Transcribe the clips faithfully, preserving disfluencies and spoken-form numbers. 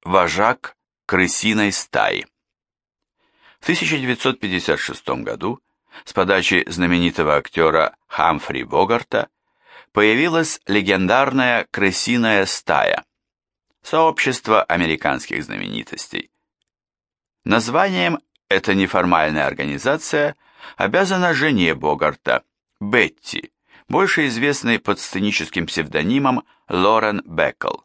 вожак крысиной стаи. В тысяча девятьсот пятьдесят шестом году с подачи знаменитого актера Хамфри Богарта появилась легендарная крысиная стая, сообщество американских знаменитостей. Названием эта неформальная организация обязана жене Богарта, Бетти, больше известной под сценическим псевдонимом Лорен Бэкл.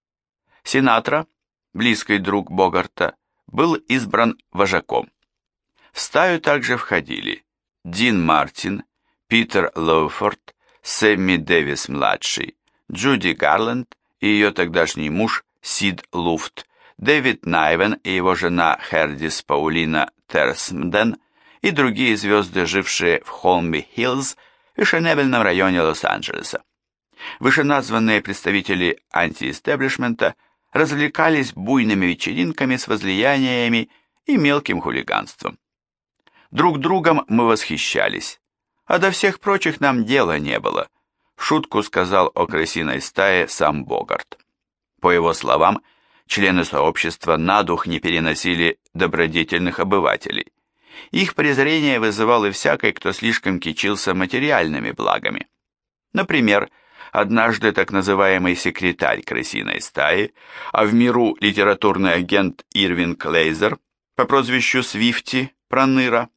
Синатра, близкий друг Богарта, был избран вожаком. В стаю также входили Дин Мартин, Питер Лоуфорд, Сэмми Дэвис-младший, Джуди Гарленд и ее тогдашний муж Сид Луфт, Дэвид Найвен и его жена Хердис Паулина Терсмден и другие звезды, жившие в Холмби-Хиллз, фешенебельном районе Лос-Анджелеса. Вышеназванные представители антиэстеблишмента развлекались буйными вечеринками с возлияниями и мелким хулиганством. Друг другом мы восхищались, а до всех прочих нам дела не было, в шутку сказал о крысиной стае сам Богарт. По его словам, члены сообщества на дух не переносили добродетельных обывателей. Их презрение вызывало всякий, кто слишком кичился материальными благами. Например, однажды так называемый секретарь крысиной стаи, а в миру литературный агент Ирвинг Лейзер по прозвищу Свифти Проныра,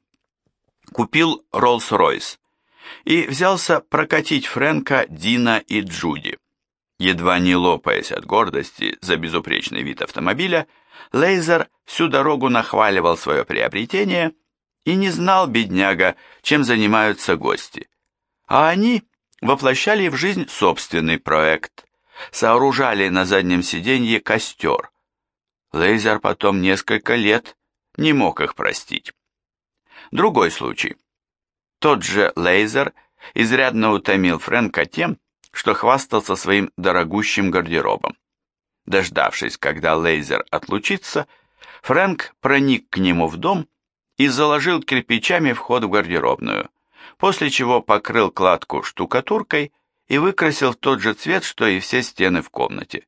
купил Роллс-Ройс и взялся прокатить Фрэнка, Дина и Джуди. Едва не лопаясь от гордости за безупречный вид автомобиля, Лейзер всю дорогу нахваливал свое приобретение и не знал, бедняга, чем занимаются гости. А они воплощали в жизнь собственный проект, сооружали на заднем сиденье костер. Лейзер потом несколько лет не мог их простить. Другой случай. Тот же Лейзер изрядно утомил Фрэнка тем, что хвастался своим дорогущим гардеробом. Дождавшись, когда Лейзер отлучится, Фрэнк проник к нему в дом и заложил кирпичами вход в гардеробную, после чего покрыл кладку штукатуркой и выкрасил в тот же цвет, что и все стены в комнате.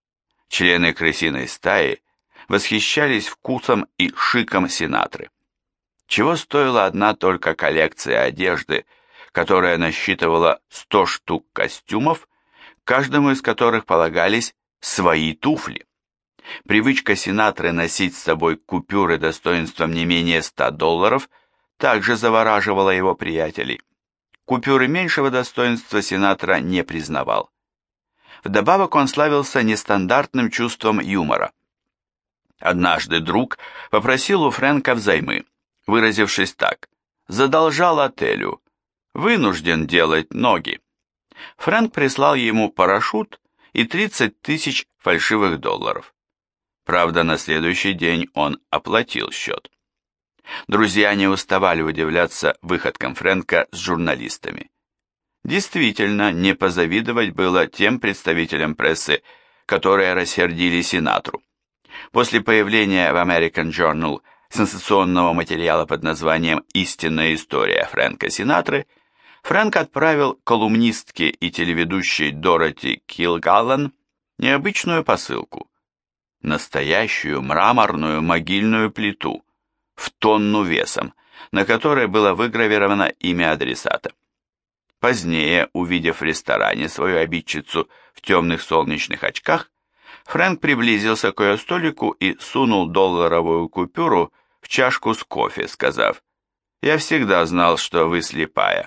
Члены крысиной стаи восхищались вкусом и шиком Синатры. Чего стоила одна только коллекция одежды, которая насчитывала сто штук костюмов, каждому из которых полагались свои туфли. Привычка Синатры носить с собой купюры достоинством не менее ста долларов также завораживала его приятелей. Купюры меньшего достоинства Синатра не признавал. Вдобавок он славился нестандартным чувством юмора. Однажды друг попросил у Фрэнка взаймы, выразившись так: «Задолжал отелю, вынужден делать ноги». Фрэнк прислал ему парашют и тридцать тысяч фальшивых долларов. Правда, на следующий день он оплатил счет. Друзья не уставали удивляться выходкам Фрэнка с журналистами. Действительно, не позавидовать было тем представителям прессы, которые рассердили Синатру. После появления в American Journal сенсационного материала под названием «Истинная история Фрэнка Синатры», Фрэнк отправил колумнистке и телеведущей Дороти Килгаллан необычную посылку. Настоящую мраморную могильную плиту в тонну весом, на которой было выгравировано имя адресата. Позднее, увидев в ресторане свою обидчицу в темных солнечных очках, Фрэнк приблизился к ее столику и сунул долларовую купюру в чашку с кофе, сказав: «Я всегда знал, что вы слепая».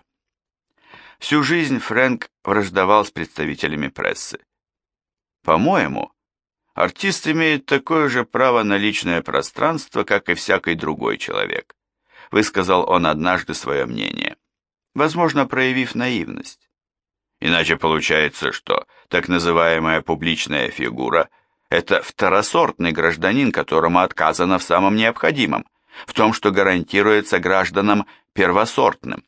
Всю жизнь Фрэнк враждовал с представителями прессы. «По-моему, артист имеет такое же право на личное пространство, как и всякий другой человек», высказал он однажды свое мнение, возможно, проявив наивность. Иначе получается, что так называемая публичная фигура – это второсортный гражданин, которому отказано в самом необходимом, в том, что гарантируется гражданам первосортным.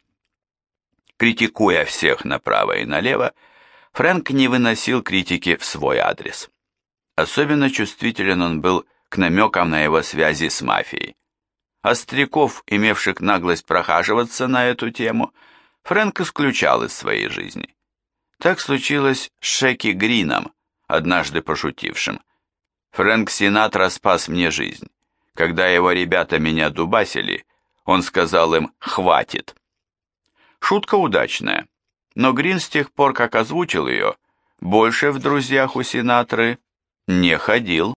Критикуя всех направо и налево, Фрэнк не выносил критики в свой адрес. Особенно чувствителен он был к намекам на его связи с мафией. Остряков, имевших наглость прохаживаться на эту тему, Фрэнк исключал из своей жизни. Так случилось с Шеки Грином, однажды пошутившим: Фрэнк Синатра спас мне жизнь. Когда его ребята меня дубасили, он сказал им «хватит». Шутка удачная, но Грин с тех пор, как озвучил ее, больше в друзьях у Синатры не ходил.